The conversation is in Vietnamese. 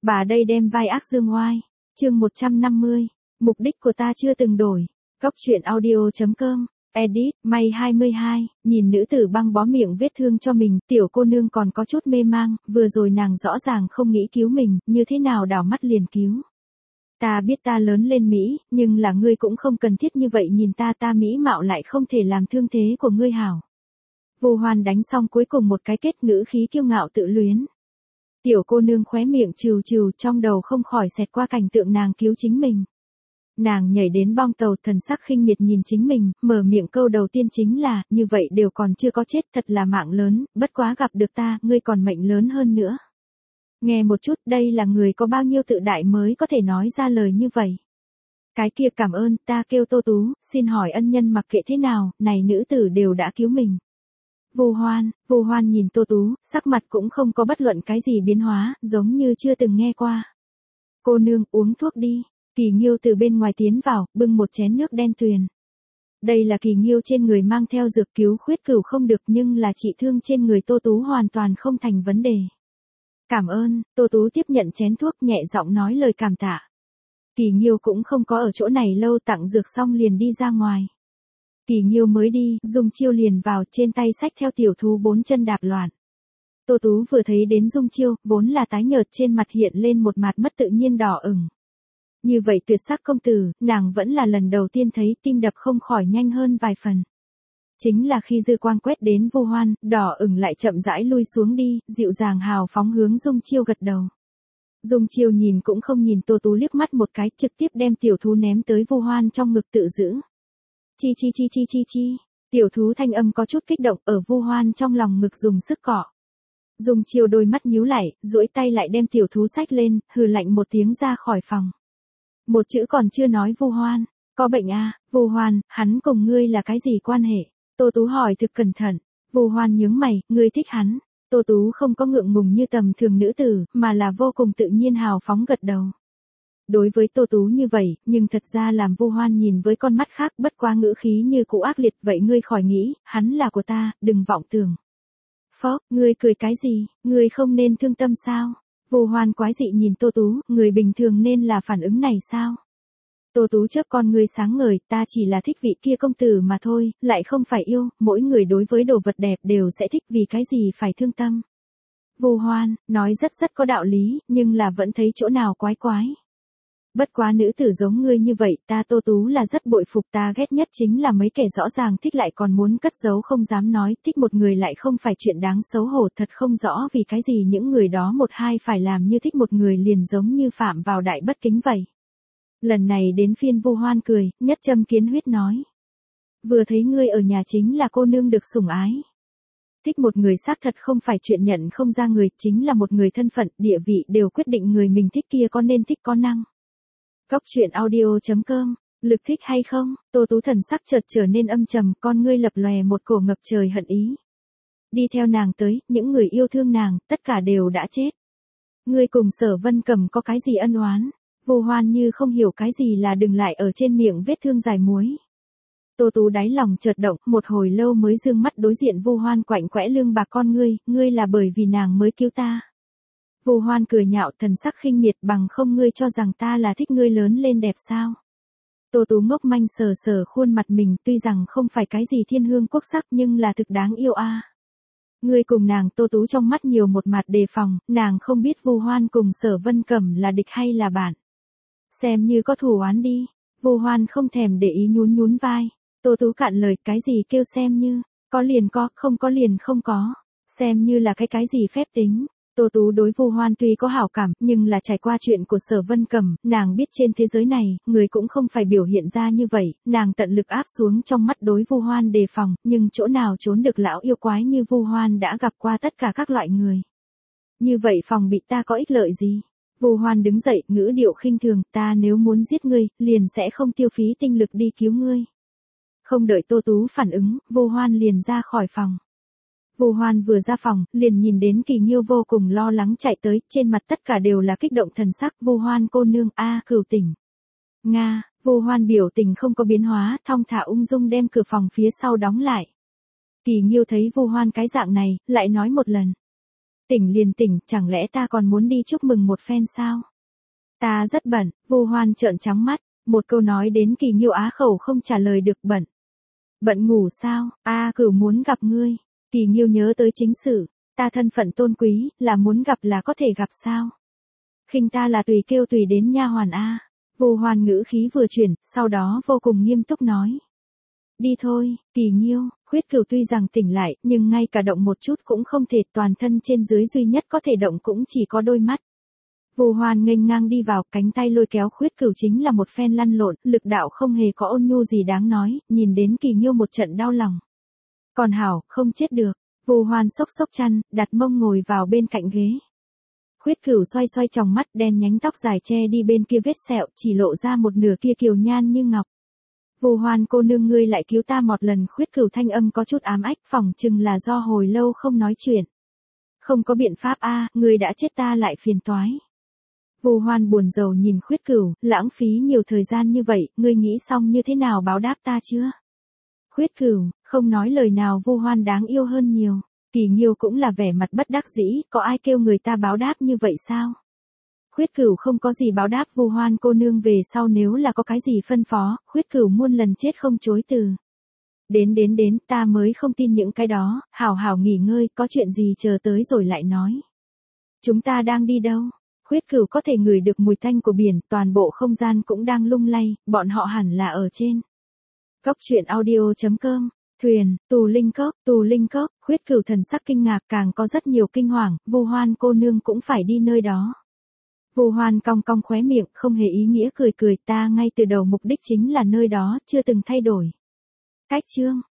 Bà đây đem vai ác dương oai. Chương 150. Mục đích của ta chưa từng đổi. Góc truyện audio.com. Edit, May 22, nhìn nữ tử băng bó miệng vết thương cho mình, tiểu cô nương còn có chút mê mang, vừa rồi nàng rõ ràng không nghĩ cứu mình, như thế nào đảo mắt liền cứu. Ta biết ta lớn lên Mỹ, nhưng là ngươi cũng không cần thiết như vậy nhìn ta Mỹ mạo lại không thể làm thương thế của ngươi hảo. Vô Hoan đánh xong cuối cùng một cái kết ngữ khí kiêu ngạo tự luyến. Tiểu cô nương khóe miệng trừ trừ trong đầu không khỏi xẹt qua cảnh tượng nàng cứu chính mình. Nàng nhảy đến bong tàu thần sắc khinh miệt nhìn chính mình, mở miệng câu đầu tiên chính là, như vậy đều còn chưa có chết thật là mạng lớn, bất quá gặp được ta, ngươi còn mệnh lớn hơn nữa. Nghe một chút, đây là người có bao nhiêu tự đại mới có thể nói ra lời như vậy. Cái kia cảm ơn, ta kêu Tô Tú, xin hỏi ân nhân mặc kệ thế nào, này nữ tử đều đã cứu mình. Vô Hoan nhìn Tô Tú, sắc mặt cũng không có bất luận cái gì biến hóa, giống như chưa từng nghe qua. Cô nương, uống thuốc đi. Kỳ Nghiêu từ bên ngoài tiến vào, bưng một chén nước đen tuyền. Đây là Kỳ Nghiêu trên người mang theo dược cứu khuyết cửu không được nhưng là trị thương trên người Tô Tú hoàn toàn không thành vấn đề. Cảm ơn, Tô Tú tiếp nhận chén thuốc nhẹ giọng nói lời cảm tạ. Kỳ Nghiêu cũng không có ở chỗ này lâu tặng dược xong liền đi ra ngoài. Kỳ Nghiêu mới đi, Dung Chiêu liền vào trên tay xách theo tiểu thú bốn chân đạp loạn. Tô Tú vừa thấy đến Dung Chiêu, vốn là tái nhợt trên mặt hiện lên một mặt mất tự nhiên đỏ ửng. Như vậy tuyệt sắc công tử, nàng vẫn là lần đầu tiên thấy tim đập không khỏi nhanh hơn vài phần. Chính là khi dư quang quét đến Vô Hoan, đỏ ửng lại chậm rãi lui xuống đi, dịu dàng hào phóng hướng Dung Chiêu gật đầu. Dung Chiêu nhìn cũng không nhìn Tô Tú liếc mắt một cái, trực tiếp đem tiểu thú ném tới Vô Hoan trong ngực tự giữ. Chi. Tiểu thú thanh âm có chút kích động ở Vô Hoan trong lòng ngực dùng sức cọ. Dung Chiêu đôi mắt nhíu lại, duỗi tay lại đem tiểu thú xách lên, hừ lạnh một tiếng ra khỏi phòng. Một chữ còn chưa nói Vô Hoan, có bệnh à, Vô Hoan, hắn cùng ngươi là cái gì quan hệ? Tô Tú hỏi thực cẩn thận. Vô Hoan nhướng mày, ngươi thích hắn. Tô Tú không có ngượng ngùng như tầm thường nữ tử, mà là vô cùng tự nhiên hào phóng gật đầu. Đối với Tô Tú như vậy, nhưng thật ra làm Vô Hoan nhìn với con mắt khác bất quá ngữ khí như cũ ác liệt, vậy ngươi khỏi nghĩ, hắn là của ta, đừng vọng tưởng. Phó, ngươi cười cái gì, ngươi không nên thương tâm sao? Vô Hoan quái dị nhìn Tô Tú, người bình thường nên là phản ứng này sao? Tô Tú chớp con ngươi sáng ngời, ta chỉ là thích vị kia công tử mà thôi, lại không phải yêu, mỗi người đối với đồ vật đẹp đều sẽ thích vì cái gì phải thương tâm. Vô Hoan, nói rất có đạo lý, nhưng là vẫn thấy chỗ nào quái quái. Bất quá nữ tử giống ngươi như vậy, ta Tô Tú là rất bội phục, ta ghét nhất chính là mấy kẻ rõ ràng thích lại còn muốn cất giấu không dám nói, thích một người lại không phải chuyện đáng xấu hổ, thật không rõ vì cái gì những người đó một hai phải làm như thích một người liền giống như phạm vào đại bất kính vậy. Lần này đến phiên Vô Hoan cười, nhất châm kiến huyết nói. Vừa thấy ngươi ở nhà chính là cô nương được sủng ái. Thích một người xác thật không phải chuyện nhận không ra người, chính là một người thân phận, địa vị đều quyết định người mình thích kia có nên thích có năng. Góc truyện audio.com, lực thích hay không? Tô Tú thần sắc chợt trở nên âm trầm, con ngươi lập lòe một cổ ngập trời hận ý. Đi theo nàng tới, những người yêu thương nàng, tất cả đều đã chết. Ngươi cùng Sở Vân Cầm có cái gì ân oán? Vô Hoan như không hiểu cái gì là đừng lại ở trên miệng vết thương dài muối. Tô Tú đáy lòng chợt động, một hồi lâu mới dương mắt đối diện Vô Hoan quạnh quẽ lưng bạc con ngươi là bởi vì nàng mới cứu ta. Vô Hoan cười nhạo thần sắc khinh miệt, bằng không ngươi cho rằng ta là thích ngươi lớn lên đẹp sao? Tô Tú ngốc manh sờ khuôn mặt mình, tuy rằng không phải cái gì thiên hương quốc sắc nhưng là thực đáng yêu a. Ngươi cùng nàng Tô Tú trong mắt nhiều một mặt đề phòng, nàng không biết Vô Hoan cùng Sở Vân Cẩm là địch hay là bạn. Xem như có thù oán đi. Vô Hoan không thèm để ý nhún vai. Tô Tú cạn lời, cái gì kêu xem như, có liền có, không có liền không có. Xem như là cái gì phép tính. Tô Tú đối Vô Hoan tuy có hảo cảm, nhưng là trải qua chuyện của Sở Vân Cẩm, nàng biết trên thế giới này, người cũng không phải biểu hiện ra như vậy, nàng tận lực áp xuống trong mắt đối Vô Hoan đề phòng, nhưng chỗ nào trốn được lão yêu quái như Vô Hoan đã gặp qua tất cả các loại người. Như vậy phòng bị ta có ích lợi gì? Vô Hoan đứng dậy, ngữ điệu khinh thường, ta nếu muốn giết ngươi, liền sẽ không tiêu phí tinh lực đi cứu ngươi. Không đợi Tô Tú phản ứng, Vô Hoan liền ra khỏi phòng. Vô Hoan vừa ra phòng, liền nhìn đến Kỳ Nghiêu vô cùng lo lắng chạy tới, trên mặt tất cả đều là kích động thần sắc. Vô Hoan cô nương, Cửu Tỉnh. Nga, Vô Hoan biểu tình không có biến hóa, thong thả ung dung đem cửa phòng phía sau đóng lại. Kỳ Nghiêu thấy Vô Hoan cái dạng này, lại nói một lần. Tỉnh liền tỉnh, chẳng lẽ ta còn muốn đi chúc mừng một phen sao? Ta rất bận, Vu Hoan trợn trắng mắt, một câu nói đến Kỳ Nghiêu á khẩu không trả lời được. Bận. Bận ngủ sao? Cửu muốn gặp ngươi. Kỳ Nghiêu nhớ tới chính sự, ta thân phận tôn quý, là muốn gặp là có thể gặp sao? Khinh ta là tùy kêu tùy đến nha hoàn a. Vu Hoan ngữ khí vừa chuyển, sau đó vô cùng nghiêm túc nói. Đi thôi, Kỳ Nghiêu. Khuyết Cửu tuy rằng tỉnh lại, nhưng ngay cả động một chút cũng không thể, toàn thân trên dưới duy nhất có thể động cũng chỉ có đôi mắt. Vu Hoan nghênh ngang đi vào, cánh tay lôi kéo Khuyết Cửu chính là một phen lăn lộn, lực đạo không hề có ôn nhu gì đáng nói, nhìn đến Kỳ Nghiêu một trận đau lòng. Còn hảo, không chết được. Vu Hoan xốc xốc chăn, đặt mông ngồi vào bên cạnh ghế. Khuyết Cửu xoay xoay tròng mắt, đen nhánh tóc dài che đi bên kia vết sẹo, chỉ lộ ra một nửa kia kiều nhan như ngọc. Vu Hoan cô nương, ngươi lại cứu ta một lần. Khuyết Cửu thanh âm có chút ám ách, phỏng chừng là do hồi lâu không nói chuyện. Không có biện pháp ngươi đã chết ta lại phiền toái. Vu Hoan buồn rầu nhìn Khuyết Cửu, lãng phí nhiều thời gian như vậy, ngươi nghĩ xong như thế nào báo đáp ta chưa? Khuyết Cửu, không nói lời nào. Vu Hoan đáng yêu hơn nhiều. Kỳ Nghiêu cũng là vẻ mặt bất đắc dĩ, có ai kêu người ta báo đáp như vậy sao? Khuyết Cửu không có gì báo đáp. Vu Hoan cô nương về sau nếu là có cái gì phân phó, Khuyết Cửu muôn lần chết không chối từ. Đến, ta mới không tin những cái đó, hảo hảo nghỉ ngơi, có chuyện gì chờ tới rồi lại nói. Chúng ta đang đi đâu? Khuyết Cửu có thể ngửi được mùi tanh của biển, toàn bộ không gian cũng đang lung lay, bọn họ hẳn là ở trên. Góc truyện audio.com, thuyền, tù linh cốc, Khuyết Cửu thần sắc kinh ngạc, càng có rất nhiều kinh hoàng, Vu Hoan cô nương cũng phải đi nơi đó. Vu Hoan cong cong khóe miệng, không hề ý nghĩa cười, ta ngay từ đầu mục đích chính là nơi đó, chưa từng thay đổi. Cách chương